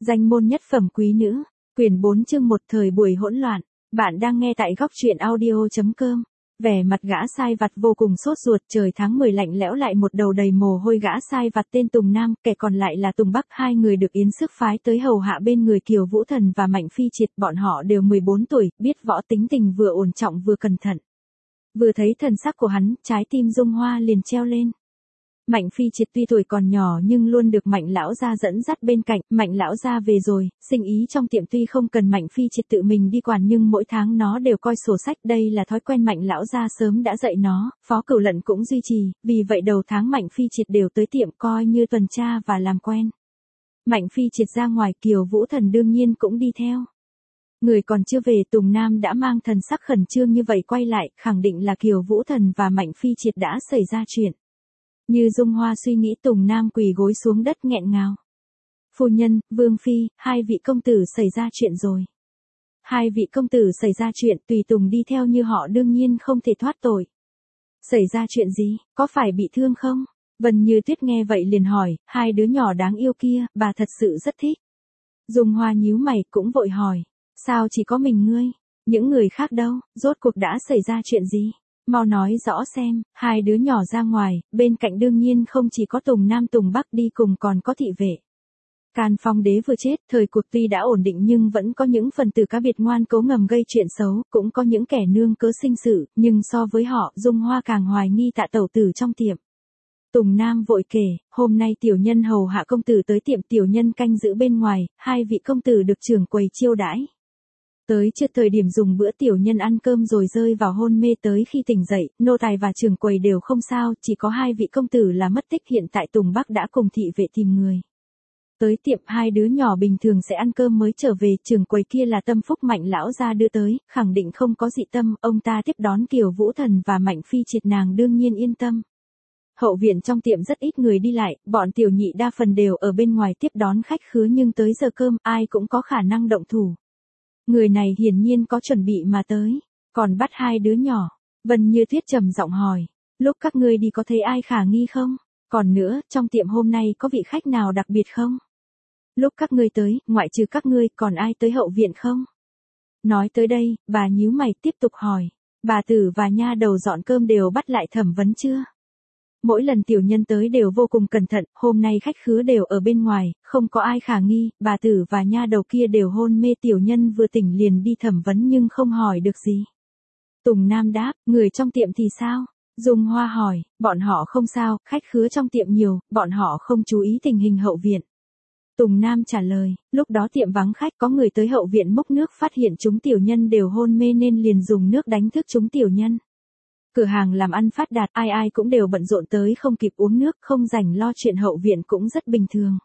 Danh môn nhất phẩm quý nữ, quyển 4 chương 1 thời buổi hỗn loạn. Bạn đang nghe tại góc truyện audio.com. Vẻ mặt gã sai vặt vô cùng sốt ruột, trời tháng 10 lạnh lẽo lại một đầu đầy mồ hôi. Gã sai vặt tên Tùng Nam, kẻ còn lại là Tùng Bắc, hai người được Yến Sức phái tới hầu hạ bên người Kiều Vũ Thần và Mạnh Phi Triệt. Bọn họ đều 14 tuổi, biết võ, tính tình vừa ổn trọng vừa cẩn thận. Vừa thấy thần sắc của hắn, trái tim Dung Hoa liền treo lên. Mạnh Phi Triệt tuy tuổi còn nhỏ nhưng luôn được Mạnh lão gia dẫn dắt bên cạnh. Mạnh lão gia về rồi, sinh ý trong tiệm tuy không cần Mạnh Phi Triệt tự mình đi quản nhưng mỗi tháng nó đều coi sổ sách, đây là thói quen Mạnh lão gia sớm đã dạy nó. Phó Cửu Lận cũng duy trì, vì vậy đầu tháng Mạnh Phi Triệt đều tới tiệm coi như tuần tra và làm quen. Mạnh Phi Triệt ra ngoài, Kiều Vũ Thần đương nhiên cũng đi theo. Người còn chưa về, Tùng Nam đã mang thần sắc khẩn trương như vậy quay lại, khẳng định là Kiều Vũ Thần và Mạnh Phi Triệt đã xảy ra chuyện. Như Dung Hoa suy nghĩ, Tùng Nam quỳ gối xuống đất nghẹn ngào. Phu nhân, Vương Phi, hai vị công tử xảy ra chuyện rồi. Hai vị công tử xảy ra chuyện, tùy tùng đi theo như họ đương nhiên không thể thoát tội. Xảy ra chuyện gì, có phải bị thương không? Vân Như Tuyết nghe vậy liền hỏi, hai đứa nhỏ đáng yêu kia, bà thật sự rất thích. Dung Hoa nhíu mày cũng vội hỏi, sao chỉ có mình ngươi, những người khác đâu, rốt cuộc đã xảy ra chuyện gì? Mau nói rõ xem. Hai đứa nhỏ ra ngoài, bên cạnh đương nhiên không chỉ có Tùng Nam Tùng Bắc đi cùng, còn có thị vệ. Can Phong đế vừa chết, thời cuộc tuy đã ổn định nhưng vẫn có những phần tử cá biệt ngoan cố ngầm gây chuyện xấu, cũng có những kẻ nương cớ sinh sự, nhưng so với họ, Dung Hoa càng hoài nghi Tạ tẩu tử trong tiệm. Tùng Nam vội kể, hôm nay tiểu nhân hầu hạ công tử tới tiệm, tiểu nhân canh giữ bên ngoài, hai vị công tử được trưởng quầy chiêu đãi. Tới chưa thời điểm dùng bữa, tiểu nhân ăn cơm rồi rơi vào hôn mê, tới khi tỉnh dậy, nô tài và trưởng quầy đều không sao, chỉ có hai vị công tử là mất tích. Hiện tại Tùng Bắc đã cùng thị vệ tìm người tới tiệm, hai đứa nhỏ bình thường sẽ ăn cơm mới trở về, trưởng quầy kia là Tâm Phúc Mạnh lão gia đưa tới, khẳng định không có dị tâm, ông ta tiếp đón Kiều Vũ Thần và Mạnh Phi Triệt, nàng đương nhiên yên tâm. Hậu viện trong tiệm rất ít người đi lại, bọn tiểu nhị đa phần đều ở bên ngoài tiếp đón khách khứa, nhưng tới giờ cơm ai cũng có khả năng động thủ. Người này hiển nhiên có chuẩn bị mà tới, còn bắt hai đứa nhỏ. Vân Như Tuyết trầm giọng hỏi, lúc các ngươi đi có thấy ai khả nghi không? Còn nữa, trong tiệm hôm nay có vị khách nào đặc biệt không? Lúc các ngươi tới, ngoại trừ các ngươi, còn ai tới hậu viện không? Nói tới đây, bà nhíu mày tiếp tục hỏi, bà tử và nha đầu dọn cơm đều bắt lại thẩm vấn chưa? Mỗi lần tiểu nhân tới đều vô cùng cẩn thận, hôm nay khách khứa đều ở bên ngoài, không có ai khả nghi, bà tử và nha đầu kia đều hôn mê, tiểu nhân vừa tỉnh liền đi thẩm vấn nhưng không hỏi được gì. Tùng Nam đáp, người trong tiệm thì sao? Dung Hoa hỏi, bọn họ không sao, khách khứa trong tiệm nhiều, bọn họ không chú ý tình hình hậu viện. Tùng Nam trả lời, lúc đó tiệm vắng khách, có người tới hậu viện múc nước, phát hiện chúng tiểu nhân đều hôn mê nên liền dùng nước đánh thức chúng tiểu nhân. Cửa hàng làm ăn phát đạt, ai ai cũng đều bận rộn tới không kịp uống nước, không rảnh lo chuyện hậu viện cũng rất bình thường.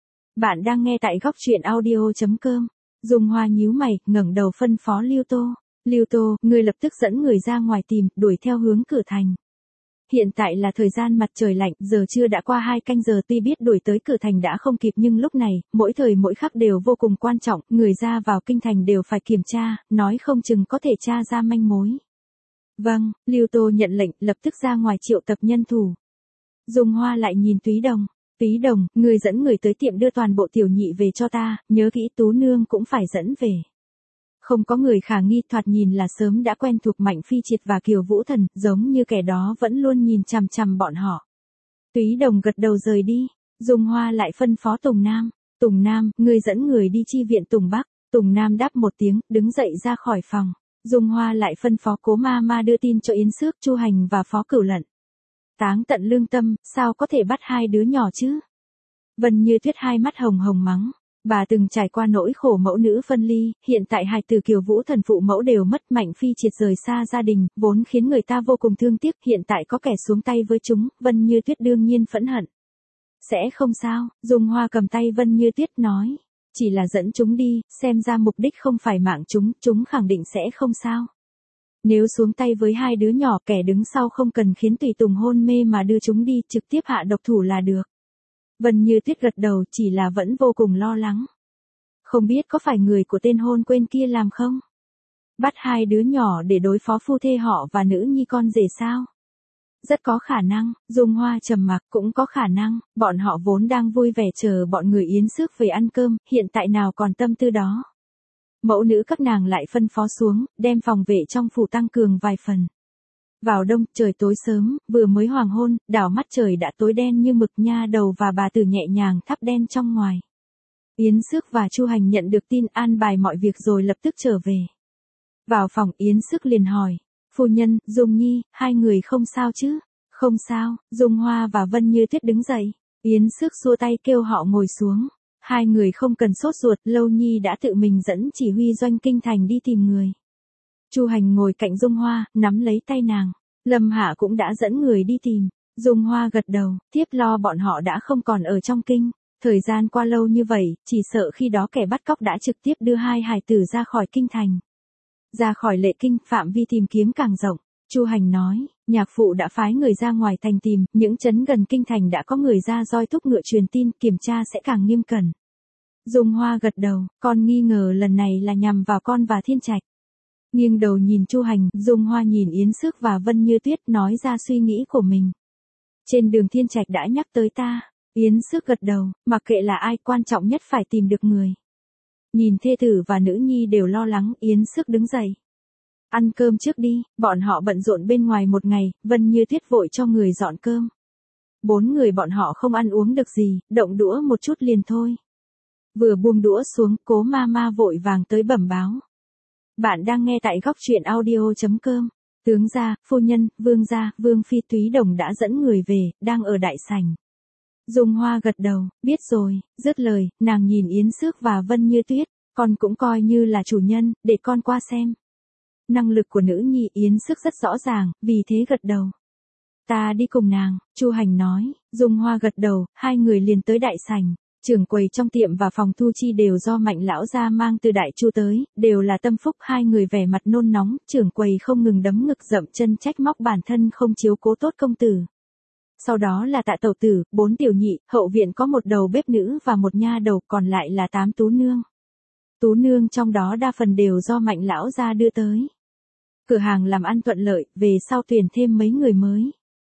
Bạn đang nghe tại góc truyện audio.com. Dung Hoa nhíu mày, ngẩng đầu phân phó Lưu Tô. Lưu Tô, ngươi lập tức dẫn người ra ngoài tìm, đuổi theo hướng cửa thành. Hiện tại là thời gian mặt trời lạnh, giờ trưa đã qua 2 canh giờ, tuy biết đuổi tới cửa thành đã không kịp nhưng lúc này, mỗi thời mỗi khắc đều vô cùng quan trọng, người ra vào kinh thành đều phải kiểm tra, nói không chừng có thể tra ra manh mối. Vâng, Lưu Tô nhận lệnh, lập tức ra ngoài triệu tập nhân thủ. Dung Hoa lại nhìn Túy Đồng. Túy Đồng, người dẫn người tới tiệm đưa toàn bộ tiểu nhị về cho ta, nhớ kỹ Tú Nương cũng phải dẫn về. Không có người khả nghi, thoạt nhìn là sớm đã quen thuộc Mạnh Phi Triệt và Kiều Vũ Thần, giống như kẻ đó vẫn luôn nhìn chằm chằm bọn họ. Túy Đồng gật đầu rời đi. Dung Hoa lại phân phó Tùng Nam. Tùng Nam, người dẫn người đi chi viện Tùng Bắc. Tùng Nam đáp một tiếng, đứng dậy ra khỏi phòng. Dung Hoa lại phân phó Cố Ma Ma đưa tin cho Yến Xước, Chu Hành và Phó Cửu Lận. Táng tận lương tâm, sao có thể bắt hai đứa nhỏ chứ? Vân Như Tuyết hai mắt hồng hồng mắng. Bà từng trải qua nỗi khổ mẫu nữ phân ly, hiện tại hài tử Kiều Vũ Thần phụ mẫu đều mất, Mạnh Phi Triệt rời xa gia đình, vốn khiến người ta vô cùng thương tiếc, hiện tại có kẻ xuống tay với chúng, Vân Như Tuyết đương nhiên phẫn hận. Sẽ không sao, Dung Hoa cầm tay Vân Như Tuyết nói. Chỉ là dẫn chúng đi, xem ra mục đích không phải mạng chúng khẳng định sẽ không sao. Nếu xuống tay với hai đứa nhỏ, kẻ đứng sau không cần khiến tùy tùng hôn mê mà đưa chúng đi, trực tiếp hạ độc thủ là được. Vân Như Tuyết gật đầu, chỉ là vẫn vô cùng lo lắng. Không biết có phải người của tên hôn quên kia làm không? Bắt hai đứa nhỏ để đối phó phu thê họ và nữ nhi con rể sao? Rất có khả năng, Dung Hoa trầm mặc, cũng có khả năng, bọn họ vốn đang vui vẻ chờ bọn người Yến Xước về ăn cơm, hiện tại nào còn tâm tư đó. Mẫu nữ các nàng lại phân phó xuống, đem phòng vệ trong phủ tăng cường vài phần. Vào đông, trời tối sớm, vừa mới hoàng hôn, đảo mắt trời đã tối đen như mực, nha đầu và bà tử nhẹ nhàng thắp đen trong ngoài. Yến Xước và Chu Hành nhận được tin an bài mọi việc rồi lập tức trở về. Vào phòng Yến Xước liền hỏi, phu nhân, Dung Nhi, hai người không sao chứ? Không sao, Dung Hoa và Vân Như Tuyết đứng dậy. Yến Xước xua tay kêu họ ngồi xuống. Hai người không cần sốt ruột, Lâu Nhi đã tự mình dẫn chỉ huy doanh kinh thành đi tìm người. Chu Hành ngồi cạnh Dung Hoa, nắm lấy tay nàng. Lâm Hạ cũng đã dẫn người đi tìm. Dung Hoa gật đầu, tiếp lo bọn họ đã không còn ở trong kinh. Thời gian qua lâu như vậy, chỉ sợ khi đó kẻ bắt cóc đã trực tiếp đưa hai hài tử ra khỏi kinh thành. Ra khỏi Lệ Kinh, phạm vi tìm kiếm càng rộng. Chu Hành nói, nhạc phụ đã phái người ra ngoài thành tìm, những trấn gần kinh thành đã có người ra roi thúc ngựa truyền tin, kiểm tra sẽ càng nghiêm cẩn. Dung Hoa gật đầu, con nghi ngờ lần này là nhằm vào con và Thiên Trạch. Nghiêng đầu nhìn Chu Hành, Dung Hoa nhìn Yến Xước và Vân Như Tuyết nói ra suy nghĩ của mình. Trên đường Thiên Trạch đã nhắc tới ta. Yến Xước gật đầu, mặc kệ là ai, quan trọng nhất phải tìm được người. Nhìn thê tử và nữ nhi đều lo lắng, Yến Xước đứng dậy. Ăn cơm trước đi, bọn họ bận rộn bên ngoài một ngày, Vân Như Tuyết vội cho người dọn cơm. 4 người bọn họ không ăn uống được gì, động đũa một chút liền thôi. Vừa buông đũa xuống, Cố Mama vội vàng tới bẩm báo. Bạn đang nghe tại góc truyện audio.com. Tướng gia, phu nhân, vương gia, vương phi Túy Đồng đã dẫn người về, đang ở đại sảnh. Dung Hoa gật đầu, biết rồi, dứt lời, nàng nhìn Yến Xước và Vân Như Tuyết, con cũng coi như là chủ nhân, để con qua xem. Năng lực của nữ nhi Yến Xước rất rõ ràng, vì thế gật đầu. Ta đi cùng nàng, Chu Hành nói. Dung Hoa gật đầu, hai người liền tới đại sảnh. Trưởng quầy trong tiệm và phòng thu chi đều do Mạnh lão gia mang từ Đại Chu tới, đều là tâm phúc, hai người vẻ mặt nôn nóng, trưởng quầy không ngừng đấm ngực dậm chân trách móc bản thân không chiếu cố tốt công tử. Sau đó là Tạ tẩu tử, 4 tiểu nhị, hậu viện có một đầu bếp nữ và một nha đầu, còn lại là 8 tú nương. Tú nương trong đó đa phần đều do Mạnh lão gia đưa tới. Cửa hàng làm ăn thuận lợi, về sau tuyển thêm mấy người mới.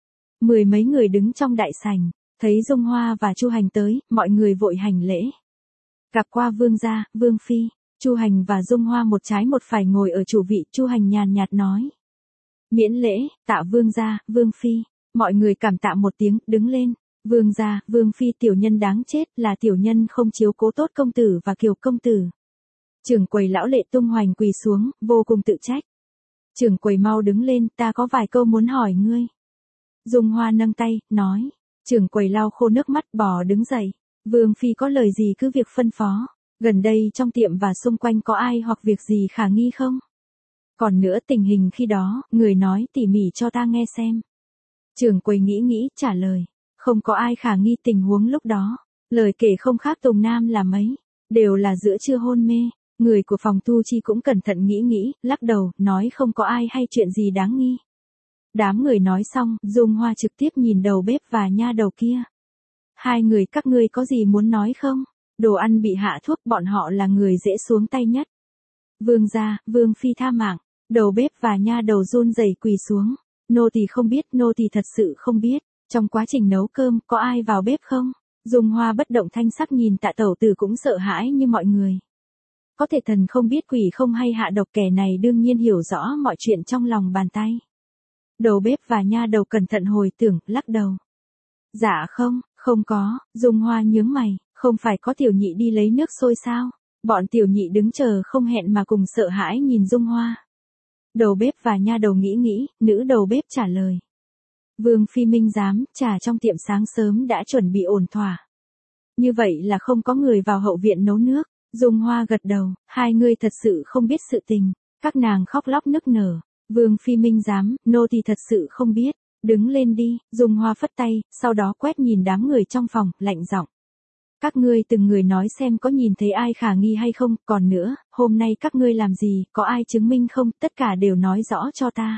10 mấy người đứng trong đại sảnh, thấy Dung Hoa và Chu Hành tới, mọi người vội hành lễ. Gặp qua vương gia, vương phi, Chu Hành và Dung Hoa một trái một phải ngồi ở chủ vị, Chu Hành nhàn nhạt nói. Miễn lễ, tạ vương gia, vương phi, mọi người cảm tạ một tiếng, đứng lên. Vương gia, vương phi tiểu nhân đáng chết, là tiểu nhân không chiếu cố tốt công tử và Kiều công tử. Trưởng quầy lão Lệ tung hoành quỳ xuống, vô cùng tự trách. Trưởng quầy mau đứng lên, ta có vài câu muốn hỏi ngươi. Dung Hoa nâng tay, nói. Trưởng quầy lau khô nước mắt, bò đứng dậy. Vương phi có lời gì cứ việc phân phó. Gần đây trong tiệm và xung quanh có ai hoặc việc gì khả nghi không? Còn nữa tình hình khi đó, người nói tỉ mỉ cho ta nghe xem. Trưởng quầy nghĩ trả lời. Không có ai khả nghi tình huống lúc đó. Lời kể không khác Tùng Nam là mấy. Đều là giữa trưa hôn mê. Người của phòng thu chi cũng cẩn thận nghĩ, lắc đầu, nói không có ai hay chuyện gì đáng nghi. Đám người nói xong, Dung Hoa trực tiếp nhìn đầu bếp và nha đầu kia. Hai người các ngươi có gì muốn nói không? Đồ ăn bị hạ thuốc, bọn họ là người dễ xuống tay nhất. Vương gia, vương phi tha mạng. Đầu bếp và nha đầu run rẩy quỳ xuống. Nô tỳ không biết, nô tỳ thật sự không biết. Trong quá trình nấu cơm, có ai vào bếp không? Dung Hoa bất động thanh sắc nhìn Tạ tẩu tử cũng sợ hãi như mọi người. Có thể thần không biết quỷ không hay hạ độc, kẻ này đương nhiên hiểu rõ mọi chuyện trong lòng bàn tay. Đầu bếp và nha đầu cẩn thận hồi tưởng, lắc đầu. Dạ không có, Dung Hoa nhướng mày, không phải có tiểu nhị đi lấy nước sôi sao? Bọn tiểu nhị đứng chờ không hẹn mà cùng sợ hãi nhìn Dung Hoa. Đầu bếp và nha đầu nghĩ, nữ đầu bếp trả lời. Vương phi minh giám, trà trong tiệm sáng sớm đã chuẩn bị ổn thỏa. Như vậy là không có người vào hậu viện nấu nước. Dung Hoa gật đầu, hai người thật sự không biết sự tình. Các nàng khóc lóc nức nở. Vương phi minh giám, nô tỳ thật sự không biết. Đứng lên đi, Dung Hoa phất tay, sau đó quét nhìn đám người trong phòng, lạnh giọng. Các ngươi từng người nói xem có nhìn thấy ai khả nghi hay không, còn nữa, hôm nay các ngươi làm gì, có ai chứng minh không, tất cả đều nói rõ cho ta.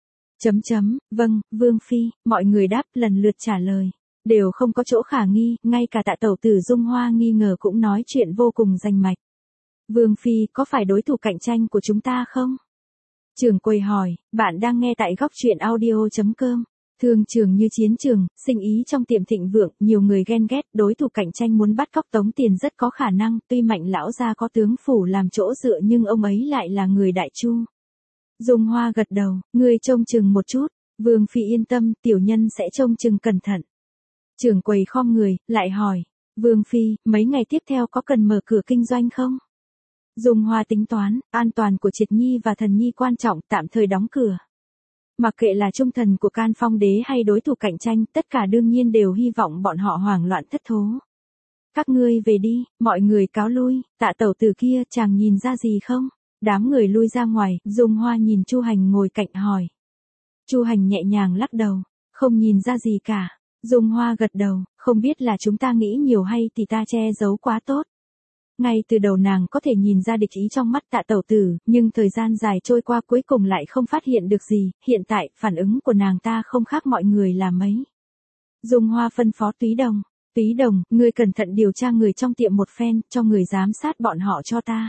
Vâng, Vương phi, mọi người đáp lần lượt trả lời. Đều không có chỗ khả nghi, ngay cả Tạ tẩu tử Dung Hoa nghi ngờ cũng nói chuyện vô cùng rành mạch. Vương phi, có phải đối thủ cạnh tranh của chúng ta không? Trưởng quầy hỏi, bạn đang nghe tại góc truyện audio.com. Thương trường như chiến trường, sinh ý trong tiệm thịnh vượng, nhiều người ghen ghét, đối thủ cạnh tranh muốn bắt cóc tống tiền rất có khả năng, tuy Mạnh lão gia có tướng phủ làm chỗ dựa nhưng ông ấy lại là người đại chu. Dung Hoa gật đầu, ngươi trông chừng một chút, Vương phi yên tâm, tiểu nhân sẽ trông chừng cẩn thận. Trưởng quầy khom người, lại hỏi, Vương phi, mấy ngày tiếp theo có cần mở cửa kinh doanh không? Dung Hoa tính toán, an toàn của Triệt Nhi và Thần Nhi quan trọng, tạm thời đóng cửa. Mặc kệ là trung thần của Can Phong đế hay đối thủ cạnh tranh, tất cả đương nhiên đều hy vọng bọn họ hoảng loạn thất thố. Các ngươi về đi, mọi người cáo lui, Tạ tẩu tử kia, chàng nhìn ra gì không? Đám người lui ra ngoài, Dung Hoa nhìn Chu Hành ngồi cạnh hỏi. Chu Hành nhẹ nhàng lắc đầu, không nhìn ra gì cả. Dung Hoa gật đầu, không biết là chúng ta nghĩ nhiều hay thì ta che giấu quá tốt. Ngay từ đầu nàng có thể nhìn ra địch ý trong mắt Tạ tẩu tử, nhưng thời gian dài trôi qua cuối cùng lại không phát hiện được gì, hiện tại, phản ứng của nàng ta không khác mọi người là mấy. Dung Hoa phân phó Túy Đồng, Túy Đồng, ngươi cẩn thận điều tra người trong tiệm một phen, cho người giám sát bọn họ cho ta.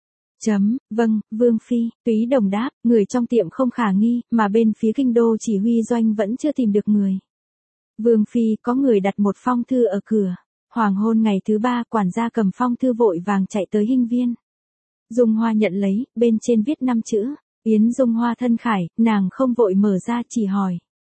Vâng, Vương phi, Túy Đồng đáp, người trong tiệm không khả nghi, mà bên phía kinh đô chỉ huy doanh vẫn chưa tìm được người. Vương phi, có người đặt một phong thư ở cửa. Hoàng hôn ngày thứ 3, quản gia cầm phong thư vội vàng chạy tới Hinh Viên. Dung Hoa nhận lấy, bên trên viết 5 chữ, Yến Dung Hoa thân khải, nàng không vội mở ra chỉ hỏi.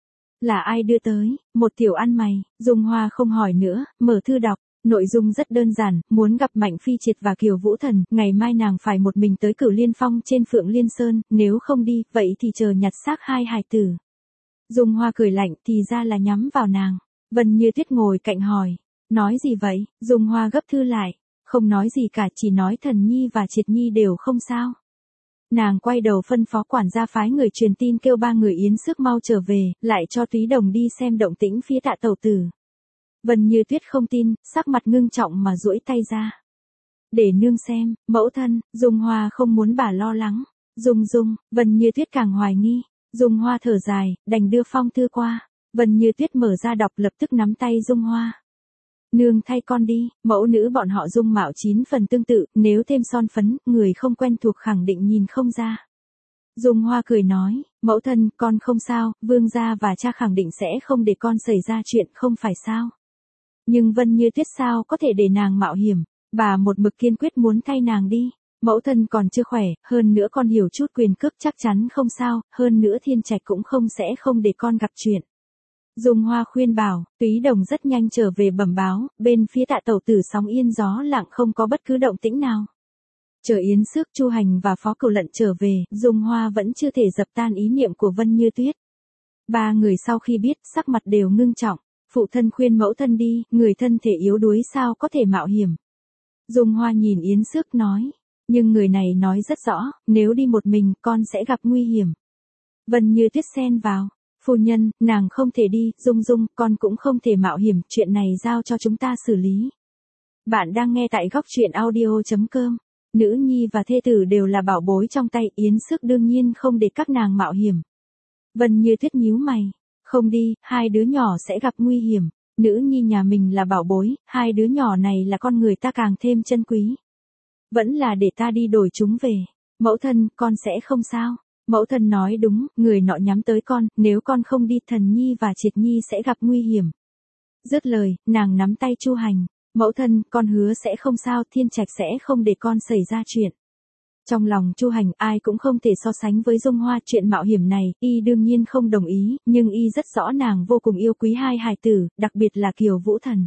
Là ai đưa tới? Một tiểu ăn mày. Dung Hoa không hỏi nữa, mở thư đọc. Nội dung rất đơn giản, muốn gặp Mạnh Phi Triệt và Kiều Vũ Thần, ngày mai nàng phải một mình tới Cửu Liên Phong trên Phượng Liên Sơn, nếu không đi, vậy thì chờ nhặt xác hai hài tử. Dung Hoa cười lạnh, thì ra là nhắm vào nàng. Vân Như Tuyết ngồi cạnh hỏi. Nói gì vậy? Dung Hoa gấp thư lại. Không nói gì cả, chỉ nói Thần Nhi và Triệt Nhi đều không sao. Nàng quay đầu phân phó quản gia phái người truyền tin kêu 3 người Yến Sức mau trở về, lại cho Túy Đồng đi xem động tĩnh phía Tạ tẩu tử. Vân Như Tuyết không tin, sắc mặt ngưng trọng mà duỗi tay ra. Để nương xem, mẫu thân, Dung Hoa không muốn bà lo lắng. Dung, Vân Như Tuyết càng hoài nghi. Dung Hoa thở dài, đành đưa phong thư qua. Vân Như Tuyết mở ra đọc lập tức nắm tay Dung Hoa. Nương thay con đi, mẫu nữ bọn họ dung mạo 9 phần tương tự, nếu thêm son phấn, người không quen thuộc khẳng định nhìn không ra. Dung Hoa cười nói, mẫu thân, con không sao, vương gia và cha khẳng định sẽ không để con xảy ra chuyện, không phải sao. Nhưng Vân Như Tuyết sao có thể để nàng mạo hiểm, bà một mực kiên quyết muốn thay nàng đi. Mẫu thân còn chưa khỏe, hơn nữa con hiểu chút quyền cước chắc chắn không sao, hơn nữa Thiên Trạch cũng sẽ không để con gặp chuyện. Dung Hoa khuyên bảo, Túy Đồng rất nhanh trở về bẩm báo, bên phía Tạ tẩu tử sóng yên gió lặng không có bất cứ động tĩnh nào. Chờ Yến Xước, Chu Hành và Phó Cửu Lận trở về, Dung Hoa vẫn chưa thể dập tan ý niệm của Vân Như Tuyết. 3 người sau khi biết, sắc mặt đều ngưng trọng, phụ thân khuyên mẫu thân đi, người thân thể yếu đuối sao có thể mạo hiểm. Dung Hoa nhìn Yến Xước nói, nhưng người này nói rất rõ, nếu đi một mình con sẽ gặp nguy hiểm. Vân Như Tuyết xen vào. Phu nhân, nàng không thể đi, Dung, con cũng không thể mạo hiểm, chuyện này giao cho chúng ta xử lý. Bạn đang nghe tại góc truyện audio.com. Nữ nhi và thê tử đều là bảo bối trong tay, Yến Sức đương nhiên không để các nàng mạo hiểm. Vân Như Tuyết nhíu mày, không đi, 2 đứa nhỏ sẽ gặp nguy hiểm. Nữ nhi nhà mình là bảo bối, 2 đứa nhỏ này là con người ta càng thêm chân quý. Vẫn là để ta đi đổi chúng về. Mẫu thân, con sẽ không sao. Mẫu thân nói đúng, người nọ nhắm tới con, nếu con không đi Thần Nhi và Triệt Nhi sẽ gặp nguy hiểm. Dứt lời, nàng nắm tay Chu Hành. Mẫu thân, con hứa sẽ không sao, Thiên Trạch sẽ không để con xảy ra chuyện. Trong lòng Chu Hành ai cũng không thể so sánh với Dung Hoa, chuyện mạo hiểm này, y đương nhiên không đồng ý, nhưng y rất rõ nàng vô cùng yêu quý 2 hài tử, đặc biệt là Kiều Vũ Thần.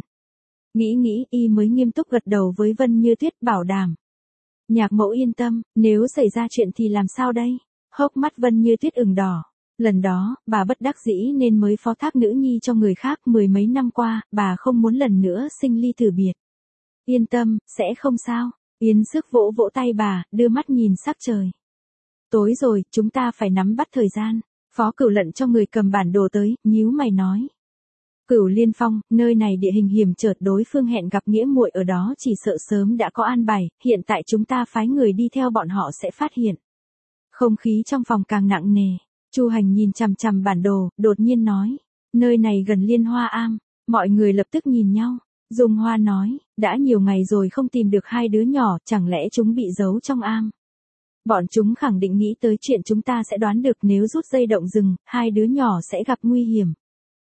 Nghĩ y mới nghiêm túc gật đầu với Vân Như Tuyết bảo đảm. Nhạc mẫu yên tâm, nếu xảy ra chuyện thì làm sao đây? Hốc mắt Vân Như Tuyết ửng đỏ. Lần đó, bà bất đắc dĩ nên mới phó thác nữ nhi cho người khác, 10 mấy năm qua, bà không muốn lần nữa sinh ly tử biệt. Yên tâm, sẽ không sao. Yến Sức vỗ vỗ tay bà, đưa mắt nhìn sắc trời. Tối rồi, chúng ta phải nắm bắt thời gian. Phó Cửu Lận cho người cầm bản đồ tới, nhíu mày nói. Cửu Liên Phong, nơi này địa hình hiểm trở, đối phương hẹn gặp nghĩa muội ở đó chỉ sợ sớm đã có an bài, hiện tại chúng ta phái người đi theo bọn họ sẽ phát hiện. Không khí trong phòng càng nặng nề. Chu Hành nhìn chằm chằm bản đồ, đột nhiên nói, nơi này gần Liên Hoa Am. Mọi người lập tức nhìn nhau. Dung Hoa nói, đã nhiều ngày rồi không tìm được 2 đứa nhỏ, chẳng lẽ chúng bị giấu trong am. Bọn chúng khẳng định nghĩ tới chuyện chúng ta sẽ đoán được, nếu rút dây động rừng, 2 đứa nhỏ sẽ gặp nguy hiểm.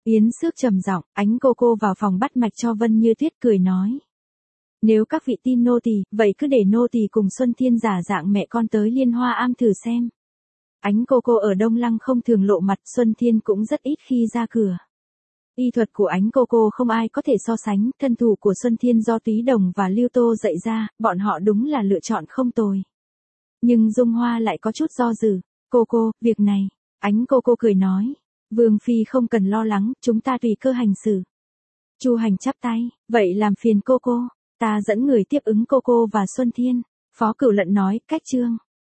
Yến Xước trầm giọng, ánh cô vào phòng bắt mạch cho Vân Như Tuyết cười nói. Nếu các vị tin nô tỳ, vậy cứ để nô tỳ cùng Xuân Thiên giả dạng mẹ con tới Liên Hoa Am thử xem. Ánh cô ở Đông Lăng không thường lộ mặt, Xuân Thiên cũng rất ít khi ra cửa. Y thuật của ánh cô không ai có thể so sánh, thân thủ của Xuân Thiên do Túy Đồng và Lưu Tô dạy ra, bọn họ đúng là lựa chọn không tồi. Nhưng Dung Hoa lại có chút do dự. Cô, việc này, ánh cô cười nói. Vương phi không cần lo lắng, chúng ta tùy cơ hành xử. Chu Hành chắp tay, vậy làm phiền cô. Ta dẫn người tiếp ứng cô và Xuân Thiên. Phó Cửu Lận nói, cách trương.